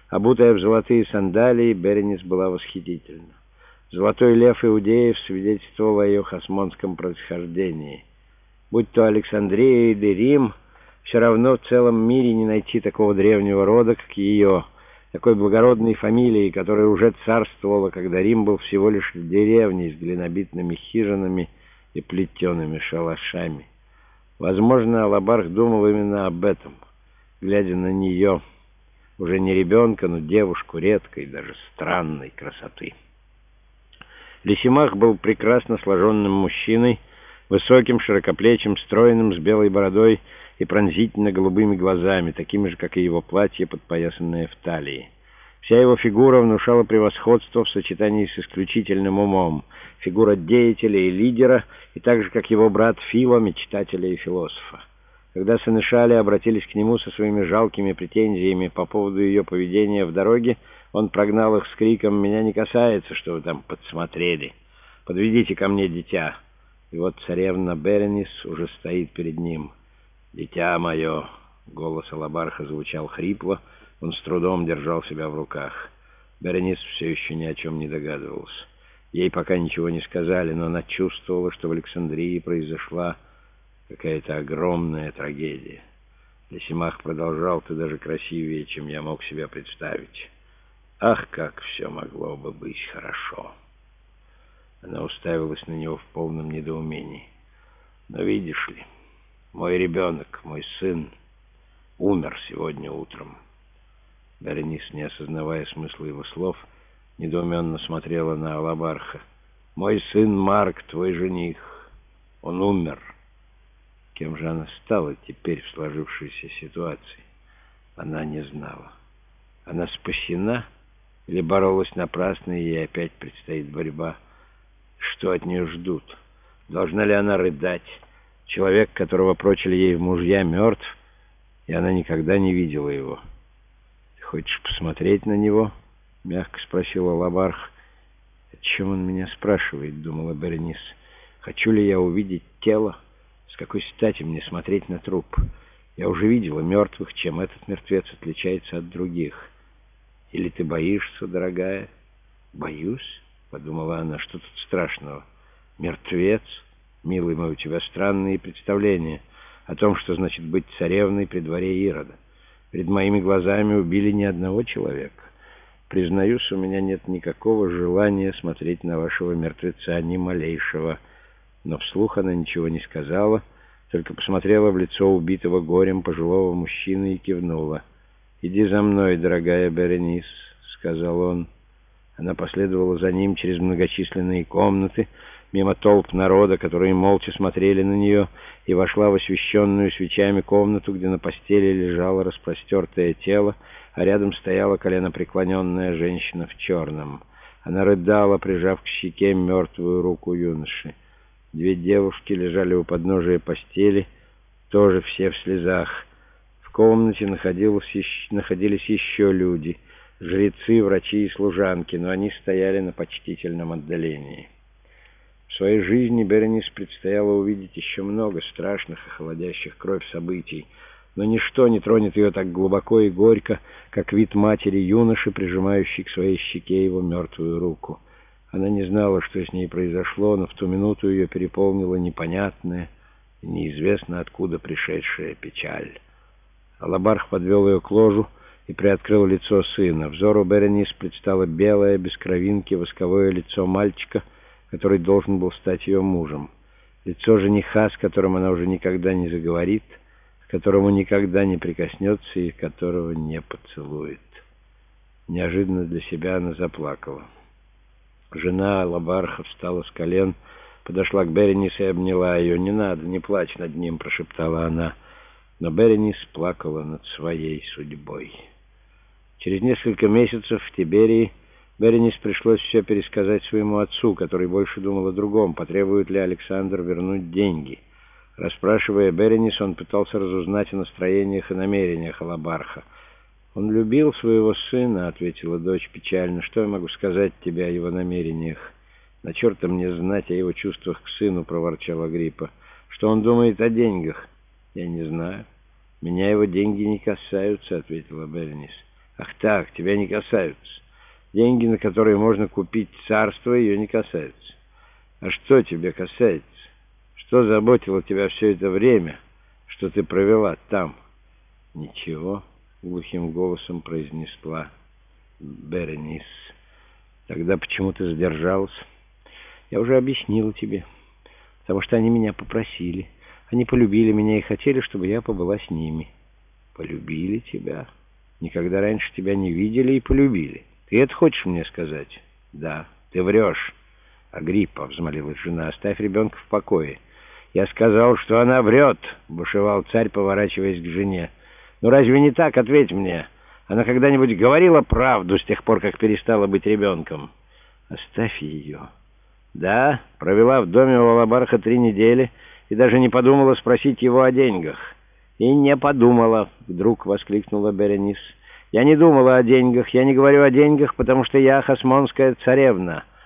Обутая в золотые сандалии, Беренис была восхитительна. Золотой лев иудеев свидетельствовал о ее хасмонском происхождении. Будь то Александрия или Рим, все равно в целом мире не найти такого древнего рода, как ее, такой благородной фамилии, которая уже царствовала, когда Рим был всего лишь деревней с глинобитными хижинами и плетеными шалашами. Возможно, Алабарх думал именно об этом, глядя на нее, уже не ребенка, но девушку редкой, даже странной красоты. Лисимах был прекрасно сложенным мужчиной, высоким, широкоплечим, стройным, с белой бородой и пронзительно-голубыми глазами, такими же, как и его платье, подпоясанное в талии. Вся его фигура внушала превосходство в сочетании с исключительным умом, фигура деятеля и лидера, и так же, как его брат Фила, мечтателя и философа. Когда сенешали обратились к нему со своими жалкими претензиями по поводу ее поведения в дороге, он прогнал их с криком: «Меня не касается, что вы там подсмотрели. Подведите ко мне дитя». И вот царевна Беренис уже стоит перед ним. «Дитя мое!» — голос Алабарха звучал хрипло, он с трудом держал себя в руках. Беренис все еще ни о чем не догадывался. Ей пока ничего не сказали, но она чувствовала, что в Александрии произошла какая-то огромная трагедия. Лисимах продолжал: «Ты даже красивее, чем я мог себе представить. Ах, как все могло бы быть хорошо!» Она уставилась на него в полном недоумении. «Но видишь ли, мой ребенок, мой сын, умер сегодня утром». Беренис, не осознавая смысла его слов, недоуменно смотрела на Алабарха. «Мой сын Марк, твой жених, он умер». Кем же она стала теперь в сложившейся ситуации? Она не знала. Она спасена или боролась напрасно, и ей опять предстоит борьба? Что от нее ждут? Должна ли она рыдать? Человек, которого прочили ей в мужья, мертв, и она никогда не видела его. «Ты хочешь посмотреть на него?» — мягко спросила Алабарх. «О чем он меня спрашивает?» — думала Беренис. «Хочу ли я увидеть тело? С какой стати мне смотреть на труп? Я уже видела мертвых. Чем этот мертвец отличается от других? Или ты боишься, дорогая?» «Боюсь?» — подумала она. «Что тут страшного? Мертвец? Милый мой, у тебя странные представления о том, что значит быть царевной при дворе Ирода. Перед моими глазами убили ни одного человека. Признаюсь, у меня нет никакого желания смотреть на вашего мертвеца, ни малейшего». Но вслух она ничего не сказала, только посмотрела в лицо убитого горем пожилого мужчины и кивнула. «Иди за мной, дорогая Беренис», — сказал он. Она последовала за ним через многочисленные комнаты, мимо толп народа, которые молча смотрели на нее, и вошла в освещенную свечами комнату, где на постели лежало распростертое тело, а рядом стояла коленопреклоненная женщина в черном. Она рыдала, прижав к щеке мертвую руку юноши. Две девушки лежали у подножия постели, тоже все в слезах. В комнате находились еще люди, жрецы, врачи и служанки, но они стояли на почтительном отдалении. В своей жизни Беренис предстояло увидеть еще много страшных и холодящих кровь событий, но ничто не тронет ее так глубоко и горько, как вид матери юноши, прижимающей к своей щеке его мертвую руку. Она не знала, что с ней произошло, но в ту минуту ее переполнила непонятная и неизвестно откуда пришедшая печаль. Алабарх подвел ее к ложу и приоткрыл лицо сына. Взору Беренис предстало белое, без кровинки, восковое лицо мальчика, который должен был стать ее мужем. Лицо жениха, с которым она уже никогда не заговорит, к которому никогда не прикоснется и которого не поцелует. Неожиданно для себя она заплакала. Жена Алабарха встала с колен, подошла к Беренис и обняла ее. «Не надо, не плачь над ним», — прошептала она. Но Беренис плакала над своей судьбой. Через несколько месяцев в Тиберии Беренис пришлось все пересказать своему отцу, который больше думал о другом, потребует ли Александр вернуть деньги. Расспрашивая Беренис, он пытался разузнать о настроениях и намерениях Алабарха. «Он любил своего сына», — ответила дочь печально. «Что я могу сказать тебе о его намерениях?» «На черта мне знать о его чувствах к сыну», — проворчал Агриппа. «Что он думает о деньгах?» «Я не знаю. Меня его деньги не касаются», — ответила Беренис. Ах так, тебя не касаются. Деньги, на которые можно купить царство, ее не касаются. А что тебя касается? Что заботило тебя все это время, что ты провела там? Ничего, глухим голосом произнесла Беренис. Тогда почему ты задержалась? Я уже объяснила тебе. Потому что они меня попросили. Они полюбили меня и хотели, чтобы я побыла с ними. Полюбили тебя? Никогда раньше тебя не видели и полюбили. Ты это хочешь мне сказать? Да, ты врешь. Агриппа, взмолилась жена, оставь ребенка в покое. Я сказал, что она врет, бушевал царь, поворачиваясь к жене. Ну разве не так? Ответь мне. Она когда-нибудь говорила правду с тех пор, как перестала быть ребенком? Оставь ее. Да, провела в доме у Алабарха 3 недели и даже не подумала спросить его о деньгах. И не подумала, вдруг воскликнула Беренис. Я не думала о деньгах, я не говорю о деньгах, потому что я хасмонская царевна.